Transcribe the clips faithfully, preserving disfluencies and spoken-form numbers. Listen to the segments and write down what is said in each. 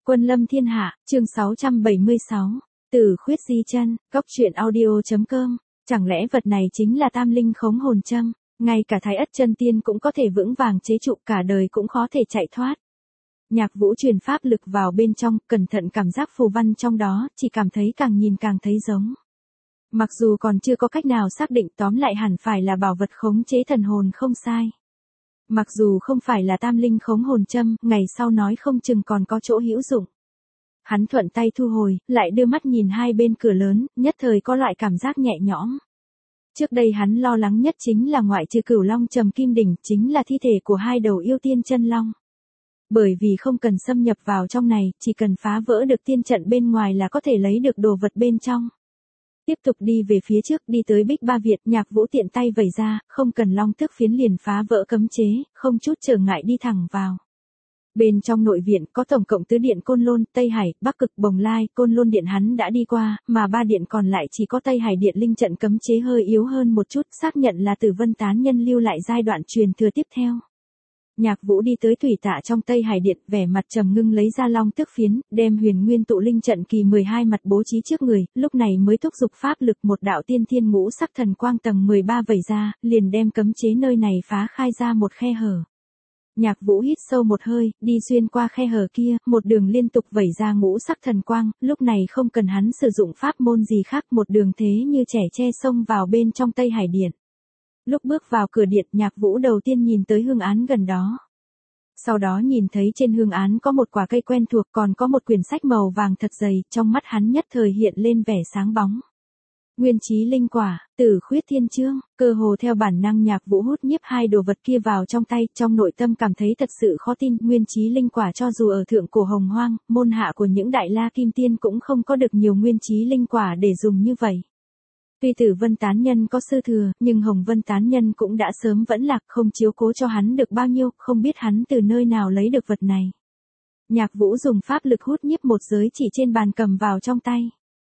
Quân lâm thiên hạ, chương sáu trăm bảy mươi sáu. Tử khuyết di chân, góc truyện audio.com. Chẳng lẽ vật này chính là tam linh khống hồn châm, ngay cả Thái Ất chân tiên cũng có thể vững vàng chế trụ, cả đời cũng khó thể chạy thoát. Nhạc Vũ truyền pháp lực vào bên trong, cẩn thận cảm giác phù văn trong đó, chỉ cảm thấy càng nhìn càng thấy giống. Mặc dù còn chưa có cách nào xác định, tóm lại hẳn phải là bảo vật khống chế thần hồn không sai. Mặc dù không phải là tam linh khống hồn châm, ngày sau nói không chừng còn có chỗ hữu dụng. Hắn thuận tay thu hồi, lại đưa mắt nhìn hai bên cửa lớn, nhất thời có loại cảm giác nhẹ nhõm. Trước đây hắn lo lắng nhất chính là ngoại trừ Cửu Long Trầm Kim Đỉnh, chính là thi thể của hai đầu yêu tiên chân long. Bởi vì không cần xâm nhập vào trong này, chỉ cần phá vỡ được tiên trận bên ngoài là có thể lấy được đồ vật bên trong. Tiếp tục đi về phía trước, đi tới Bích Ba Việt, Nhạc Vũ tiện tay vẩy ra, không cần long tức phiến liền phá vỡ cấm chế, không chút trở ngại đi thẳng vào. Bên trong nội viện có tổng cộng tứ điện Côn Lôn, Tây Hải, Bắc Cực, Bồng Lai, Côn Lôn điện hắn đã đi qua, mà ba điện còn lại chỉ có Tây Hải điện linh trận cấm chế hơi yếu hơn một chút, xác nhận là Tử Vân Tán Nhân lưu lại giai đoạn truyền thừa tiếp theo. Nhạc Vũ đi tới thủy tạ trong Tây Hải điện, vẻ mặt trầm ngưng lấy ra long tước phiến, đem Huyền Nguyên tụ linh trận kỳ mười hai mặt bố trí trước người, lúc này mới thúc giục pháp lực, một đạo tiên thiên ngũ sắc thần quang tầng mười ba vẩy ra, liền đem cấm chế nơi này phá khai ra một khe hở. Nhạc Vũ hít sâu một hơi, đi xuyên qua khe hở kia, một đường liên tục vẩy ra ngũ sắc thần quang, lúc này không cần hắn sử dụng pháp môn gì khác, một đường thế như trẻ tre xông vào bên trong Tây Hải điện. Lúc bước vào cửa điện, Nhạc Vũ đầu tiên nhìn tới hương án gần đó. Sau đó nhìn thấy trên hương án có một quả cây quen thuộc, còn có một quyển sách màu vàng thật dày, trong mắt hắn nhất thời hiện lên vẻ sáng bóng. Nguyên chí linh quả, Tử khuyết thiên chương, cơ hồ theo bản năng Nhạc Vũ hút nhiếp hai đồ vật kia vào trong tay, trong nội tâm cảm thấy thật sự khó tin, nguyên chí linh quả cho dù ở thượng cổ hồng hoang, môn hạ của những đại la kim tiên cũng không có được nhiều nguyên chí linh quả để dùng như vậy. Tuy Tử Vân Tán Nhân có sư thừa, nhưng Hồng Vân Tán Nhân cũng đã sớm vẫn lạc, không chiếu cố cho hắn được bao nhiêu, không biết hắn từ nơi nào lấy được vật này. Nhạc Vũ dùng pháp lực hút nhiếp một giới chỉ trên bàn cầm vào trong tay.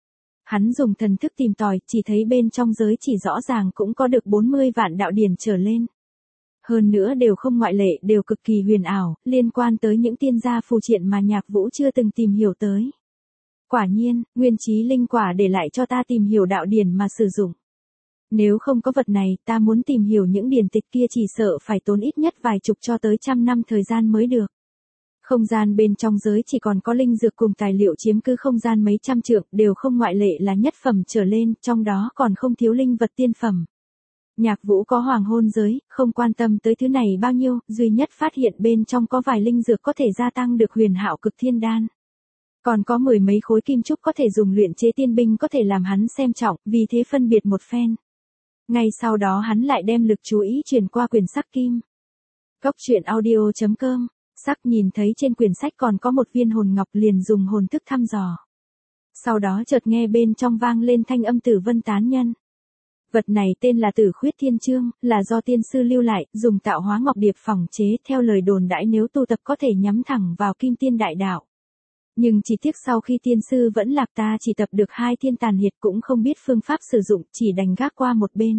Hắn dùng thần thức tìm tòi, chỉ thấy bên trong giới chỉ rõ ràng cũng có được bốn mươi vạn đạo điển trở lên. Hơn nữa đều không ngoại lệ, đều cực kỳ huyền ảo, liên quan tới những tiên gia phù triện mà Nhạc Vũ chưa từng tìm hiểu tới. Quả nhiên, nguyên chí linh quả để lại cho ta tìm hiểu đạo điển mà sử dụng. Nếu không có vật này, ta muốn tìm hiểu những điển tịch kia chỉ sợ phải tốn ít nhất vài chục cho tới trăm năm thời gian mới được. Không gian bên trong giới chỉ còn có linh dược cùng tài liệu chiếm cứ không gian mấy trăm trượng, đều không ngoại lệ là nhất phẩm trở lên, trong đó còn không thiếu linh vật tiên phẩm. Nhạc Vũ có hoàng hôn giới, không quan tâm tới thứ này bao nhiêu, duy nhất phát hiện bên trong có vài linh dược có thể gia tăng được huyền hạo cực thiên đan. Còn có mười mấy khối kim trúc có thể dùng luyện chế tiên binh, có thể làm hắn xem trọng, vì thế phân biệt một phen. Ngay sau đó hắn lại đem lực chú ý chuyển qua quyển sắc kim. Góc truyện audio.com. Sắc nhìn thấy trên quyển sách còn có một viên hồn ngọc, liền dùng hồn thức thăm dò. Sau đó chợt nghe bên trong vang lên thanh âm Tử Vân Tán Nhân. Vật này tên là Tử khuyết thiên chương, là do tiên sư lưu lại, dùng tạo hóa ngọc điệp phỏng chế, theo lời đồn đãi nếu tu tập có thể nhắm thẳng vào kim tiên đại đạo. Nhưng chỉ tiếc sau khi tiên sư vẫn lạc, ta chỉ tập được hai thiên tàn hiệt, cũng không biết phương pháp sử dụng, chỉ đành gác qua một bên.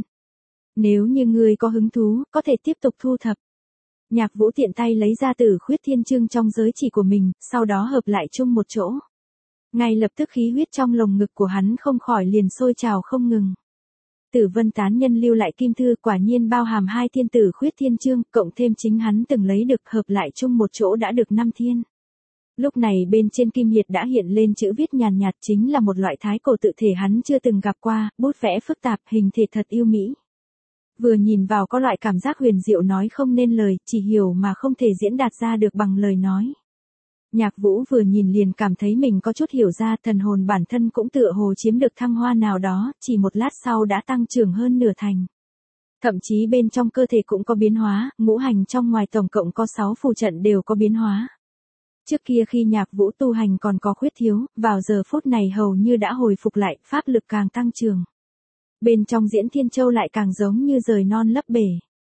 Nếu như ngươi có hứng thú, có thể tiếp tục thu thập. Nhạc Vũ tiện tay lấy ra Tử khuyết thiên chương trong giới chỉ của mình, sau đó hợp lại chung một chỗ. Ngay lập tức khí huyết trong lồng ngực của hắn không khỏi liền sôi trào không ngừng. Tử Vân Tán Nhân lưu lại kim thư quả nhiên bao hàm hai thiên Tử khuyết thiên chương, cộng thêm chính hắn từng lấy được, hợp lại chung một chỗ đã được năm thiên. Lúc này bên trên kim hiệt đã hiện lên chữ viết nhàn nhạt, chính là một loại thái cổ tự thể hắn chưa từng gặp qua, bút vẽ phức tạp, hình thể thật yêu mỹ. Vừa nhìn vào có loại cảm giác huyền diệu nói không nên lời, chỉ hiểu mà không thể diễn đạt ra được bằng lời nói. Nhạc Vũ vừa nhìn liền cảm thấy mình có chút hiểu ra, thần hồn bản thân cũng tựa hồ chiếm được thăng hoa nào đó, chỉ một lát sau đã tăng trưởng hơn nửa thành. Thậm chí bên trong cơ thể cũng có biến hóa, ngũ hành trong ngoài tổng cộng có sáu phù trận đều có biến hóa. Trước kia khi Nhạc Vũ tu hành còn có khuyết thiếu, vào giờ phút này hầu như đã hồi phục lại, pháp lực càng tăng trưởng. Bên trong Diễn Thiên Châu lại càng giống như rời non lấp bể.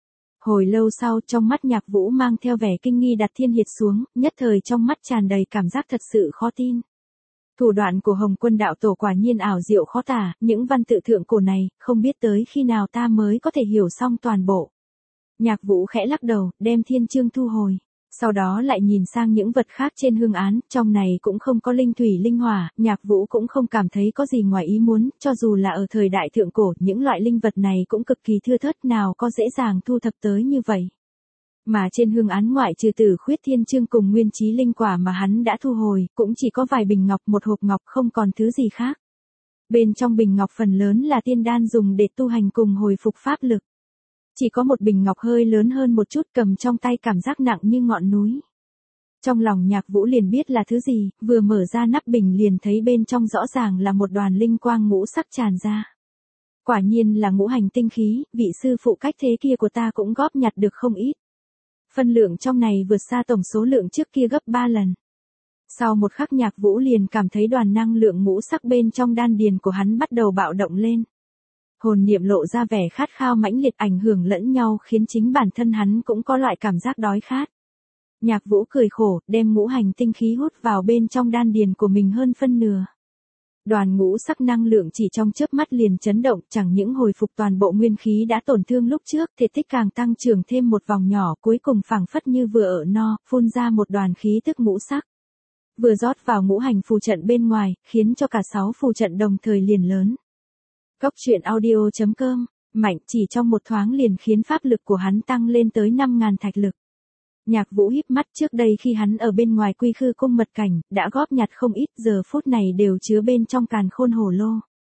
Hồi lâu sau, trong mắt Nhạc Vũ mang theo vẻ kinh nghi đặt thiên hiệt xuống, nhất thời trong mắt tràn đầy cảm giác thật sự khó tin. Thủ đoạn của Hồng Quân đạo tổ quả nhiên ảo diệu khó tả, những văn tự thượng cổ này, không biết tới khi nào ta mới có thể hiểu xong toàn bộ. Nhạc Vũ khẽ lắc đầu, đem thiên chương thu hồi. Sau đó lại nhìn sang những vật khác trên hương án, trong này cũng không có linh thủy linh hỏa, Nhạc Vũ cũng không cảm thấy có gì ngoài ý muốn, cho dù là ở thời đại thượng cổ, những loại linh vật này cũng cực kỳ thưa thớt, nào có dễ dàng thu thập tới như vậy. Mà trên hương án ngoại trừ Tử Khuyết Thiên Chương cùng nguyên chí linh quả mà hắn đã thu hồi, cũng chỉ có vài bình ngọc, một hộp ngọc, không còn thứ gì khác. Bên trong bình ngọc phần lớn là tiên đan dùng để tu hành cùng hồi phục pháp lực. Chỉ có một bình ngọc hơi lớn hơn một chút, cầm trong tay cảm giác nặng như ngọn núi. Trong lòng Nhạc Vũ liền biết là thứ gì, vừa mở ra nắp bình liền thấy bên trong rõ ràng là một đoàn linh quang ngũ sắc tràn ra. Quả nhiên là ngũ hành tinh khí, vị sư phụ cách thế kia của ta cũng góp nhặt được không ít. Phân lượng trong này vượt xa tổng số lượng trước kia gấp ba lần. Sau một khắc Nhạc Vũ liền cảm thấy đoàn năng lượng ngũ sắc bên trong đan điền của hắn bắt đầu bạo động lên. Hồn niệm lộ ra vẻ khát khao mãnh liệt, ảnh hưởng lẫn nhau khiến chính bản thân hắn cũng có loại cảm giác đói khát. Nhạc Vũ cười khổ, đem ngũ hành tinh khí hút vào bên trong đan điền của mình hơn phân nửa. Đoàn ngũ sắc năng lượng chỉ trong chớp mắt liền chấn động, chẳng những hồi phục toàn bộ nguyên khí đã tổn thương lúc trước, thể tích càng tăng trưởng thêm một vòng nhỏ, cuối cùng phảng phất như vừa ở no, phun ra một đoàn khí tức ngũ sắc. Vừa rót vào ngũ hành phù trận bên ngoài, khiến cho cả sáu phù trận đồng thời liền lớn. Góc truyện audio chấm com, mạnh chỉ trong một thoáng liền khiến pháp lực của hắn tăng lên tới năm ngàn thạch lực. Nhạc Vũ híp mắt, trước đây khi hắn ở bên ngoài Quy Khư cung mật cảnh, đã góp nhặt không ít, giờ phút này đều chứa bên trong càn khôn hổ lô.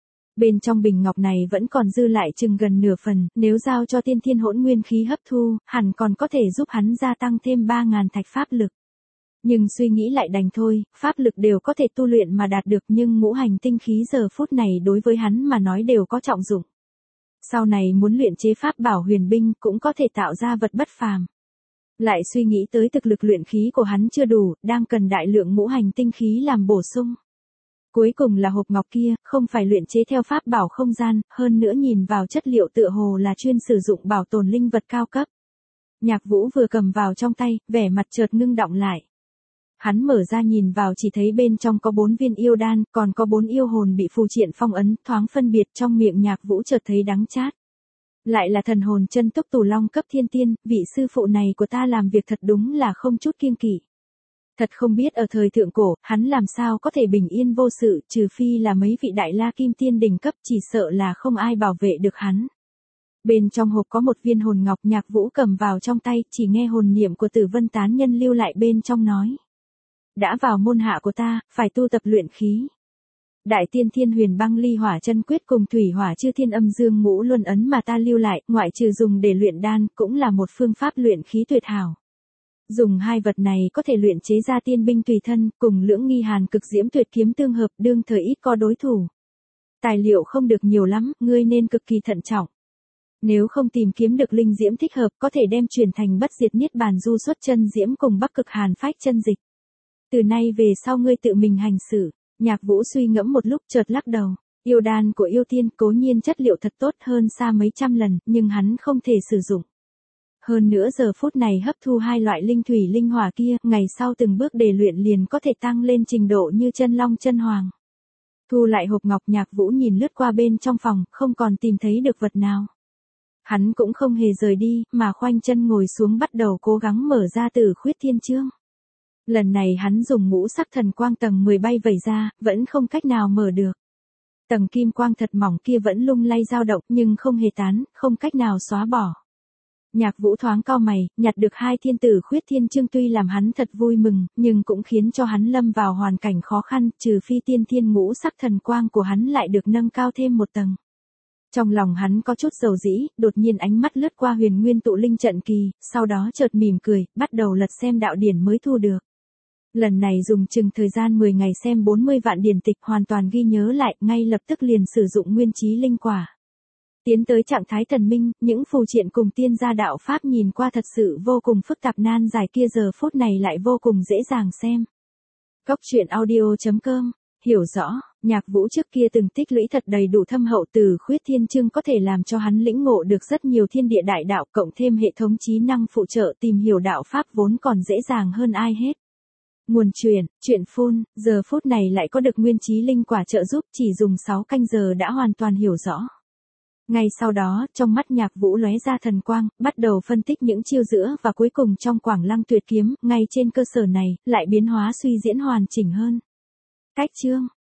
Bên trong bình ngọc này vẫn còn dư lại chừng gần nửa phần, nếu giao cho tiên thiên hỗn nguyên khí hấp thu, hẳn còn có thể giúp hắn gia tăng thêm ba ngàn thạch pháp lực. Nhưng suy nghĩ lại đành thôi, pháp lực đều có thể tu luyện mà đạt được, nhưng ngũ hành tinh khí giờ phút này đối với hắn mà nói đều có trọng dụng. Sau này muốn luyện chế pháp bảo huyền binh cũng có thể tạo ra vật bất phàm. Lại suy nghĩ tới thực lực luyện khí của hắn chưa đủ, đang cần đại lượng ngũ hành tinh khí làm bổ sung. Cuối cùng là hộp ngọc kia, không phải luyện chế theo pháp bảo không gian, hơn nữa nhìn vào chất liệu tựa hồ là chuyên sử dụng bảo tồn linh vật cao cấp. Nhạc Vũ vừa cầm vào trong tay, vẻ mặt chợt ngưng đọng lại. Hắn mở ra nhìn vào chỉ thấy bên trong có bốn viên yêu đan, còn có bốn yêu hồn bị phù triện phong ấn, thoáng phân biệt trong miệng Nhạc Vũ chợt thấy đắng chát. Lại là thần hồn chân túc tù long cấp thiên tiên, vị sư phụ này của ta làm việc thật đúng là không chút kiêng kỵ. Thật không biết ở thời thượng cổ, hắn làm sao có thể bình yên vô sự, trừ phi là mấy vị đại la kim tiên đỉnh cấp, chỉ sợ là không ai bảo vệ được hắn. Bên trong hộp có một viên hồn ngọc, Nhạc Vũ cầm vào trong tay, chỉ nghe hồn niệm của Tử Vân tán nhân lưu lại bên trong nói. Đã vào môn hạ của ta, phải tu tập luyện khí. Đại tiên thiên huyền băng ly hỏa chân quyết cùng thủy hỏa chư thiên âm dương ngũ luân ấn mà ta lưu lại, ngoại trừ dùng để luyện đan, cũng là một phương pháp luyện khí tuyệt hảo. Dùng hai vật này có thể luyện chế ra tiên binh tùy thân, cùng lưỡng nghi hàn cực diễm tuyệt kiếm tương hợp, đương thời ít có đối thủ. Tài liệu không được nhiều lắm, ngươi nên cực kỳ thận trọng. Nếu không tìm kiếm được linh diễm thích hợp, có thể đem chuyển thành bất diệt niết bàn du xuất chân diễm cùng bắc cực hàn phách chân dịch. Từ nay về sau ngươi tự mình hành xử. Nhạc Vũ suy ngẫm một lúc chợt lắc đầu. Yêu đan của yêu tiên cố nhiên chất liệu thật tốt hơn xa mấy trăm lần, nhưng hắn không thể sử dụng. Hơn nữa giờ phút này hấp thu hai loại linh thủy linh hỏa kia, ngày sau từng bước để luyện liền có thể tăng lên trình độ như chân long chân hoàng. Thu lại hộp ngọc, Nhạc Vũ nhìn lướt qua bên trong phòng, không còn tìm thấy được vật nào. Hắn cũng không hề rời đi, mà khoanh chân ngồi xuống bắt đầu cố gắng mở ra Tử Khuyết Thiên Chương. Lần này hắn dùng ngũ sắc thần quang tầng mười bay vẩy ra, vẫn không cách nào mở được. Tầng kim quang thật mỏng kia vẫn lung lay dao động nhưng không hề tán, không cách nào xóa bỏ. Nhạc Vũ thoáng cau mày, nhặt được hai thiên Tử Khuyết Thiên Chương tuy làm hắn thật vui mừng, nhưng cũng khiến cho hắn lâm vào hoàn cảnh khó khăn, trừ phi tiên thiên ngũ sắc thần quang của hắn lại được nâng cao thêm một tầng. Trong lòng hắn có chút dầu dĩ, đột nhiên ánh mắt lướt qua huyền nguyên tụ linh trận kỳ, sau đó chợt mỉm cười, bắt đầu lật xem đạo điển mới thu được. Lần này dùng chừng thời gian mười ngày xem bốn mươi vạn điển tịch, hoàn toàn ghi nhớ lại, ngay lập tức liền sử dụng nguyên chí linh quả. Tiến tới trạng thái thần minh, những phù triện cùng tiên gia đạo pháp nhìn qua thật sự vô cùng phức tạp nan giải kia giờ phút này lại vô cùng dễ dàng xem. Góc truyện audio chấm com, hiểu rõ, Nhạc Vũ trước kia từng tích lũy thật đầy đủ thâm hậu Tử Khuyết Thiên Chương có thể làm cho hắn lĩnh ngộ được rất nhiều thiên địa đại đạo, cộng thêm hệ thống trí năng phụ trợ tìm hiểu đạo pháp vốn còn dễ dàng hơn ai hết. Nguồn truyền, truyện phun, giờ phút này lại có được nguyên chí linh quả trợ giúp, chỉ dùng sáu canh giờ đã hoàn toàn hiểu rõ. Ngay sau đó, trong mắt Nhạc Vũ lóe ra thần quang, bắt đầu phân tích những chiêu giữa và cuối cùng trong Quảng Lăng Tuyệt Kiếm, ngay trên cơ sở này, lại biến hóa suy diễn hoàn chỉnh hơn. Cách chương